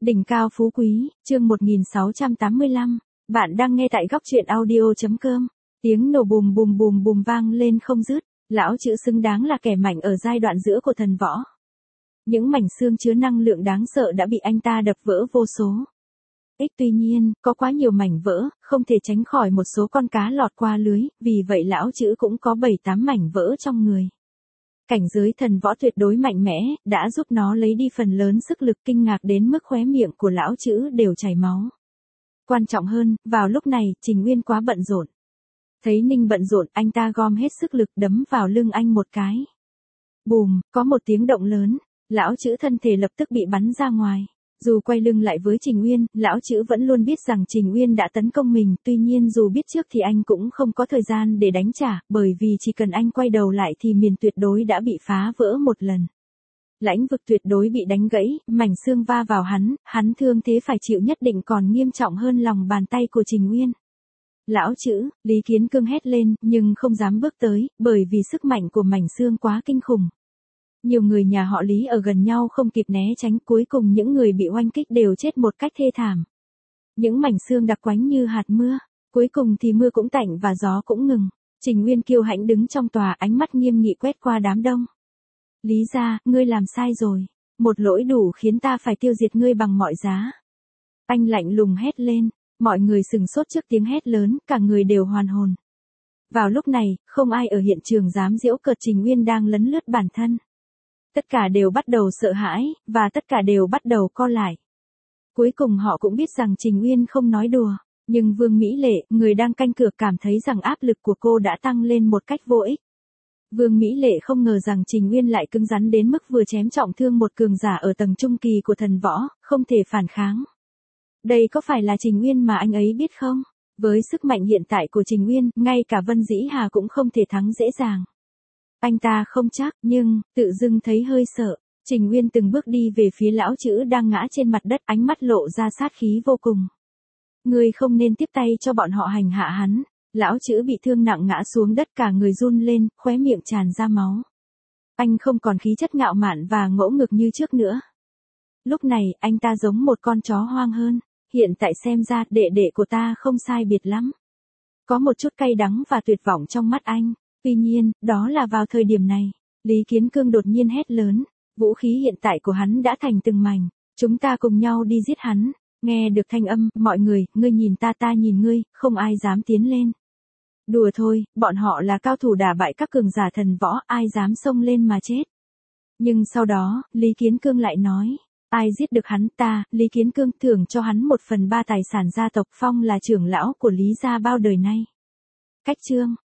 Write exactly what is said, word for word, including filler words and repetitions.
Đỉnh cao phú quý, chương một nghìn sáu trăm tám mươi lăm. Bạn đang nghe tại góc truyện audio.com. Tiếng nổ bùm bùm bùm bùm vang lên không dứt. Lão chữ xứng đáng là kẻ mạnh ở giai đoạn giữa của thần võ. Những mảnh xương chứa năng lượng đáng sợ đã bị anh ta đập vỡ vô số. Ích tuy nhiên, có quá nhiều mảnh vỡ, không thể tránh khỏi một số con cá lọt qua lưới, vì vậy lão chữ cũng có bảy tám mảnh vỡ trong người. Cảnh giới thần võ tuyệt đối mạnh mẽ, đã giúp nó lấy đi phần lớn sức lực, kinh ngạc đến mức khóe miệng của lão chữ đều chảy máu. Quan trọng hơn, vào lúc này, Trình Uyên quá bận rộn. Thấy Ninh bận rộn, anh ta gom hết sức lực đấm vào lưng anh một cái. Bùm, có một tiếng động lớn, lão chữ thân thể lập tức bị bắn ra ngoài. Dù quay lưng lại với Trình Uyên, lão chữ vẫn luôn biết rằng Trình Uyên đã tấn công mình, tuy nhiên dù biết trước thì anh cũng không có thời gian để đánh trả, bởi vì chỉ cần anh quay đầu lại thì miền tuyệt đối đã bị phá vỡ một lần. Lãnh vực tuyệt đối bị đánh gãy, mảnh xương va vào hắn, hắn thương thế phải chịu nhất định còn nghiêm trọng hơn lòng bàn tay của Trình Uyên. Lão chữ, Lý Kiến Cương hét lên, nhưng không dám bước tới, bởi vì sức mạnh của mảnh xương quá kinh khủng. Nhiều người nhà họ Lý ở gần nhau không kịp né tránh, cuối cùng những người bị oanh kích đều chết một cách thê thảm. Những mảnh xương đặc quánh như hạt mưa, cuối cùng thì mưa cũng tạnh và gió cũng ngừng. Trình Uyên kiêu hãnh đứng trong tòa, ánh mắt nghiêm nghị quét qua đám đông. Lý gia, ngươi làm sai rồi. Một lỗi đủ khiến ta phải tiêu diệt ngươi bằng mọi giá. Anh lạnh lùng hét lên, mọi người sừng sốt trước tiếng hét lớn, cả người đều hoàn hồn. Vào lúc này, không ai ở hiện trường dám giễu cợt Trình Uyên đang lấn lướt bản thân. Tất cả đều bắt đầu sợ hãi, và tất cả đều bắt đầu co lại. Cuối cùng họ cũng biết rằng Trình Uyên không nói đùa, nhưng Vương Mỹ Lệ, người đang canh cửa, cảm thấy rằng áp lực của cô đã tăng lên một cách vô ích. Vương Mỹ Lệ không ngờ rằng Trình Uyên lại cứng rắn đến mức vừa chém trọng thương một cường giả ở tầng trung kỳ của thần võ, không thể phản kháng. Đây có phải là Trình Uyên mà anh ấy biết không? Với sức mạnh hiện tại của Trình Uyên, ngay cả Vân Dĩ Hà cũng không thể thắng dễ dàng. Anh ta không chắc, nhưng, tự dưng thấy hơi sợ. Trình Uyên từng bước đi về phía lão chữ đang ngã trên mặt đất, ánh mắt lộ ra sát khí vô cùng. Ngươi không nên tiếp tay cho bọn họ hành hạ hắn. Lão chữ bị thương nặng ngã xuống đất, cả người run lên, khóe miệng tràn ra máu. Anh không còn khí chất ngạo mạn và ngỗ ngược như trước nữa. Lúc này, anh ta giống một con chó hoang hơn. Hiện tại xem ra, đệ đệ của ta không sai biệt lắm. Có một chút cay đắng và tuyệt vọng trong mắt anh. Tuy nhiên, đó là vào thời điểm này, Lý Kiến Cương đột nhiên hét lớn, vũ khí hiện tại của hắn đã thành từng mảnh, chúng ta cùng nhau đi giết hắn. Nghe được thanh âm, mọi người, ngươi nhìn ta ta nhìn ngươi, không ai dám tiến lên. Đùa thôi, bọn họ là cao thủ đả bại các cường giả thần võ, ai dám xông lên mà chết. Nhưng sau đó, Lý Kiến Cương lại nói, ai giết được hắn, ta, Lý Kiến Cương thưởng cho hắn một phần ba tài sản gia tộc, Phong là trưởng lão của Lý gia bao đời nay. Cách chương